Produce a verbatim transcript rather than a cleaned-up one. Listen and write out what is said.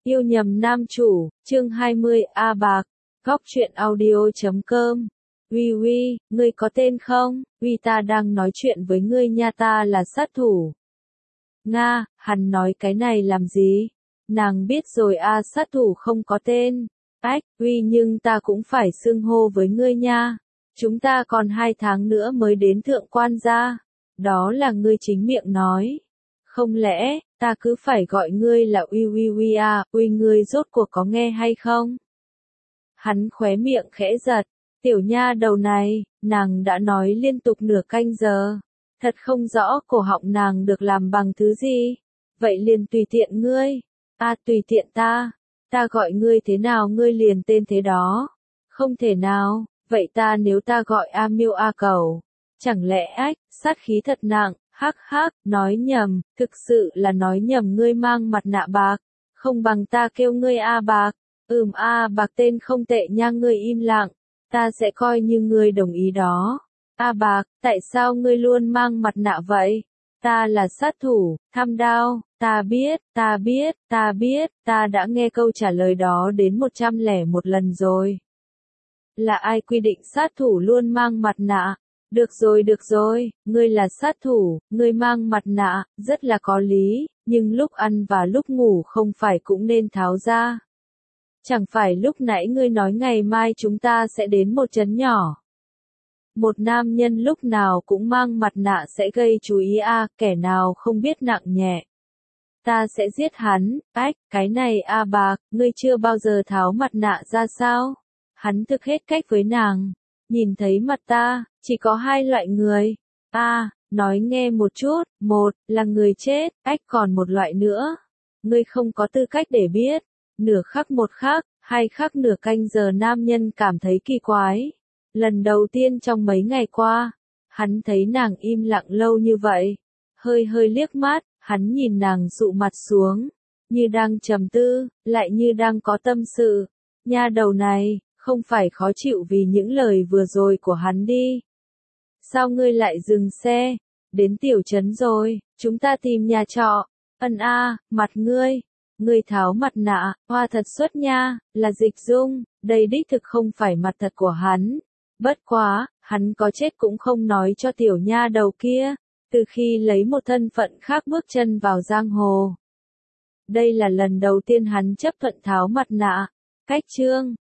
Yêu nhầm nam chủ, chương hai mươi, A Bạc, góc truyện audio chấm com. Uy uy, ngươi có tên không? Uy, ta đang nói chuyện với ngươi nha, ta là sát thủ. Nga, hắn nói cái này làm gì? Nàng biết rồi a, sát thủ không có tên. Ách, Uy, nhưng ta cũng phải xưng hô với ngươi nha. Chúng ta còn hai tháng nữa mới đến thượng quan gia. Đó là ngươi chính miệng nói. Không lẽ, ta cứ phải gọi ngươi là Uy Uy Uy à, Uy, ngươi rốt cuộc có nghe hay không? Hắn khóe miệng khẽ giật, tiểu nha đầu này, nàng đã nói liên tục nửa canh giờ. Thật không rõ cổ họng nàng được làm bằng thứ gì. Vậy liền tùy tiện ngươi. À, tùy tiện ta. Ta gọi ngươi thế nào ngươi liền tên thế đó. Không thể nào, vậy ta nếu ta gọi A Miêu A Cầu. Chẳng lẽ ách, sát khí thật nặng. Hắc hắc, nói nhầm, thực sự là nói nhầm, ngươi mang mặt nạ bạc, không bằng ta kêu ngươi A Bạc. Ừm, A Bạc tên không tệ nha, ngươi im lặng, ta sẽ coi như ngươi đồng ý đó. A Bạc, tại sao ngươi luôn mang mặt nạ vậy? Ta là sát thủ, tham đao, ta biết, ta biết, ta biết, ta đã nghe câu trả lời đó đến một trăm lẻ một lần rồi. Là ai quy định sát thủ luôn mang mặt nạ? Được rồi được rồi, ngươi là sát thủ, ngươi mang mặt nạ, rất là có lý, nhưng lúc ăn và lúc ngủ không phải cũng nên tháo ra. Chẳng phải lúc nãy ngươi nói ngày mai chúng ta sẽ đến một trấn nhỏ. Một nam nhân lúc nào cũng mang mặt nạ sẽ gây chú ý a, kẻ nào không biết nặng nhẹ. Ta sẽ giết hắn, ách, cái này A Bạc, ngươi chưa bao giờ tháo mặt nạ ra sao? Hắn thực hết cách với nàng. Nhìn thấy mặt ta, chỉ có hai loại người. A, à, nói nghe một chút, một, là người chết, ách, còn một loại nữa. Ngươi không có tư cách để biết. Nửa khắc một khắc, hai khắc nửa canh giờ nam nhân cảm thấy kỳ quái. Lần đầu tiên trong mấy ngày qua, hắn thấy nàng im lặng lâu như vậy. Hơi hơi liếc mắt, hắn nhìn nàng dụ mặt xuống. Như đang trầm tư, lại như đang có tâm sự. Nha đầu này, không phải khó chịu vì những lời vừa rồi của hắn đi. Sao ngươi lại dừng xe? Đến tiểu trấn rồi, chúng ta tìm nhà trọ. Ân a, mặt ngươi. Ngươi tháo mặt nạ, hoa thật xuất nha, là Dịch Dung, đây đích thực không phải mặt thật của hắn. Bất quá, hắn có chết cũng không nói cho tiểu nha đầu kia, từ khi lấy một thân phận khác bước chân vào giang hồ. Đây là lần đầu tiên hắn chấp thuận tháo mặt nạ. Cách chương